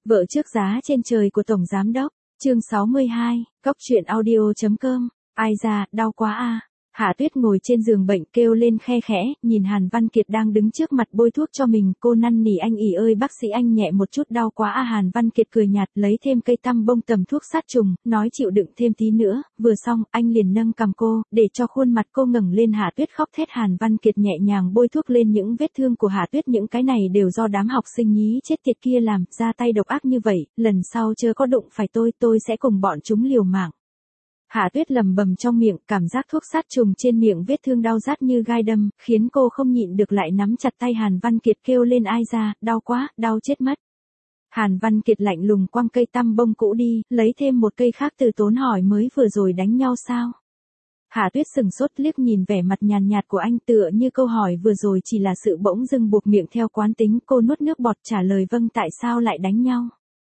Vợ trước giá trên trời của Tổng Giám Đốc, chương 62, Cóc truyện audio.com, ai da, đau quá a. Hạ Tuyết ngồi trên giường bệnh kêu lên khe khẽ, nhìn Hàn Văn Kiệt đang đứng trước mặt bôi thuốc cho mình, cô năn nỉ anh ỉ ơi bác sĩ anh nhẹ một chút đau quá a. Hàn Văn Kiệt cười nhạt lấy thêm cây tăm bông tầm thuốc sát trùng, nói chịu đựng thêm tí nữa, vừa xong, anh liền nâng cằm cô, để cho khuôn mặt cô ngẩng lên. Hạ Tuyết khóc thét. Hàn Văn Kiệt nhẹ nhàng bôi thuốc lên những vết thương của Hạ Tuyết, những cái này đều do đám học sinh nhí chết tiệt kia làm, ra tay độc ác như vậy, lần sau chớ có đụng phải tôi sẽ cùng bọn chúng liều mạng. Hạ Tuyết lầm bầm trong miệng, cảm giác thuốc sát trùng trên miệng vết thương đau rát như gai đâm, khiến cô không nhịn được lại nắm chặt tay Hàn Văn Kiệt kêu lên ai da, đau quá, đau chết mất. Hàn Văn Kiệt lạnh lùng quăng cây tăm bông cũ đi, lấy thêm một cây khác từ tốn hỏi mới vừa rồi đánh nhau sao? Hạ Tuyết sừng sốt liếc nhìn vẻ mặt nhàn nhạt của anh tựa như câu hỏi vừa rồi chỉ là sự bỗng dưng buộc miệng theo quán tính, cô nuốt nước bọt trả lời vâng tại sao lại đánh nhau?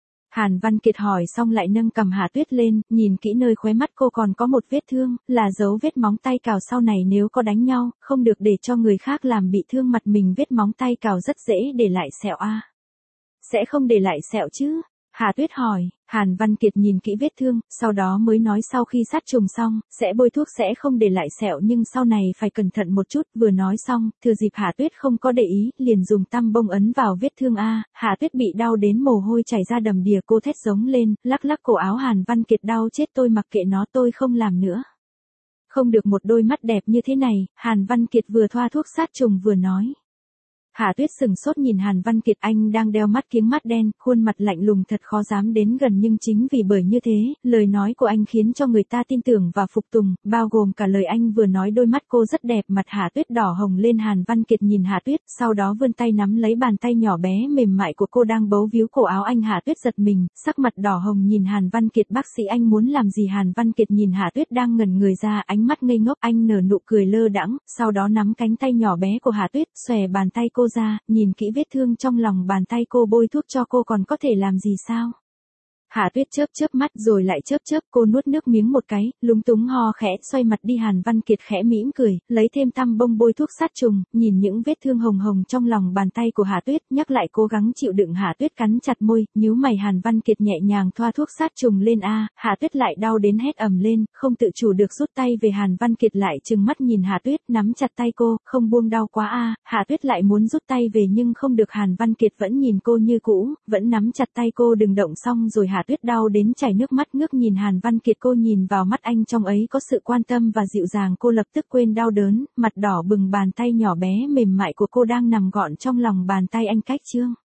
Hàn Văn Kiệt hỏi xong lại nâng cầm Hạ Tuyết lên, nhìn kỹ nơi khóe mắt cô còn có một vết thương, là dấu vết móng tay cào sau này nếu có đánh nhau, không được để cho người khác làm bị thương mặt mình, vết móng tay cào rất dễ để lại sẹo a. Sẽ không để lại sẹo chứ? Hạ Tuyết hỏi. Hàn Văn Kiệt nhìn kỹ vết thương, sau đó mới nói sau khi sát trùng xong, sẽ bôi thuốc sẽ không để lại sẹo nhưng sau này phải cẩn thận một chút. Vừa nói xong, thừa dịp Hạ Tuyết không có để ý, liền dùng tăm bông ấn vào vết thương a. Hạ Tuyết bị đau đến mồ hôi chảy ra đầm đìa, cô thét giống lên, lắc lắc cổ áo Hàn Văn Kiệt đau chết tôi mặc kệ nó tôi không làm nữa. Không được một đôi mắt đẹp như thế này, Hàn Văn Kiệt vừa thoa thuốc sát trùng vừa nói. Hạ Tuyết sừng sốt nhìn Hàn Văn Kiệt, anh đang đeo mắt kiếng mắt đen, khuôn mặt lạnh lùng thật khó dám đến gần nhưng chính vì bởi như thế, lời nói của anh khiến cho người ta tin tưởng và phục tùng, bao gồm cả lời anh vừa nói. Đôi mắt cô rất đẹp, mặt Hạ Tuyết đỏ hồng lên. Hàn Văn Kiệt nhìn Hạ Tuyết, sau đó vươn tay nắm lấy bàn tay nhỏ bé mềm mại của cô đang bấu víu cổ áo anh. Hạ Tuyết giật mình, sắc mặt đỏ hồng nhìn Hàn Văn Kiệt, bác sĩ anh muốn làm gì? Hàn Văn Kiệt nhìn Hạ Tuyết đang ngẩn người ra, ánh mắt ngây ngốc, anh nở nụ cười lơ đãng, sau đó nắm cánh tay nhỏ bé của Hạ Tuyết, xòe bàn tay cô ra, nhìn kỹ vết thương trong lòng bàn tay cô, bôi thuốc cho cô còn có thể làm gì sao? Hạ Tuyết chớp chớp mắt rồi lại chớp, cô nuốt nước miếng một cái, lúng túng ho khẽ, xoay mặt đi. Hàn Văn Kiệt khẽ mỉm cười, lấy thêm tăm bông bôi thuốc sát trùng, nhìn những vết thương hồng hồng trong lòng bàn tay của Hạ Tuyết, nhắc lại cố gắng chịu đựng. Hạ Tuyết cắn chặt môi, nhíu mày. Hàn Văn Kiệt nhẹ nhàng thoa thuốc sát trùng lên a. Hạ Tuyết lại đau đến hét ầm lên, không tự chủ được rút tay về. Hàn Văn Kiệt lại trừng mắt nhìn Hạ Tuyết, nắm chặt tay cô, không buông, đau quá a. Hạ Tuyết lại muốn rút tay về nhưng không được, Hàn Văn Kiệt vẫn nhìn cô như cũ, vẫn nắm chặt tay cô. Đừng động. Xong rồi Hạ Tuyết đau đến chảy nước mắt, ngước nhìn Hàn Văn Kiệt, cô nhìn vào mắt anh, trong ấy có sự quan tâm và dịu dàng. Cô lập tức quên đau đớn, mặt đỏ bừng, bàn tay nhỏ bé mềm mại của cô đang nằm gọn trong lòng bàn tay anh. Cách chương